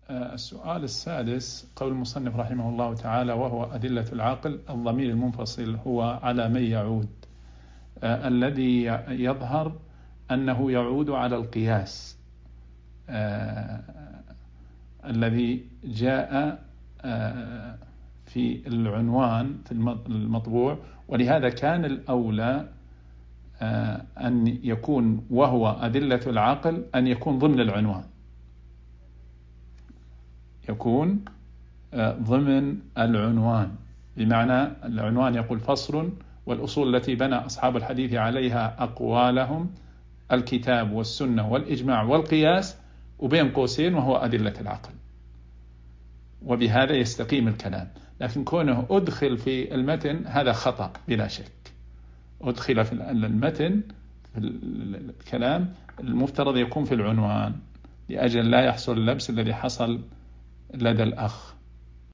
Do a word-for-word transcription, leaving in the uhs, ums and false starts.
السؤال السادس، قول المصنف رحمه الله تعالى: وهو أدلة العقل. الضمير المنفصل هو على من يعود؟ آه الذي يظهر أنه يعود على القياس آه الذي جاء آه في العنوان في المطبوع، ولهذا كان الأولى آه أن يكون وهو أدلة العقل أن يكون ضمن العنوان، يكون ضمن العنوان، بمعنى العنوان يقول فصل: والأصول التي بنى أصحاب الحديث عليها أقوالهم الكتاب والسنة والإجماع والقياس، وبين قوسين وهو أدلة العقل. وبهذا يستقيم الكلام. لكن كونه أدخل في المتن هذا خطأ بلا شك. أدخل في المتن في الكلام، المفترض يكون في العنوان، لأجل لا يحصل اللبس الذي حصل لدى الأخ.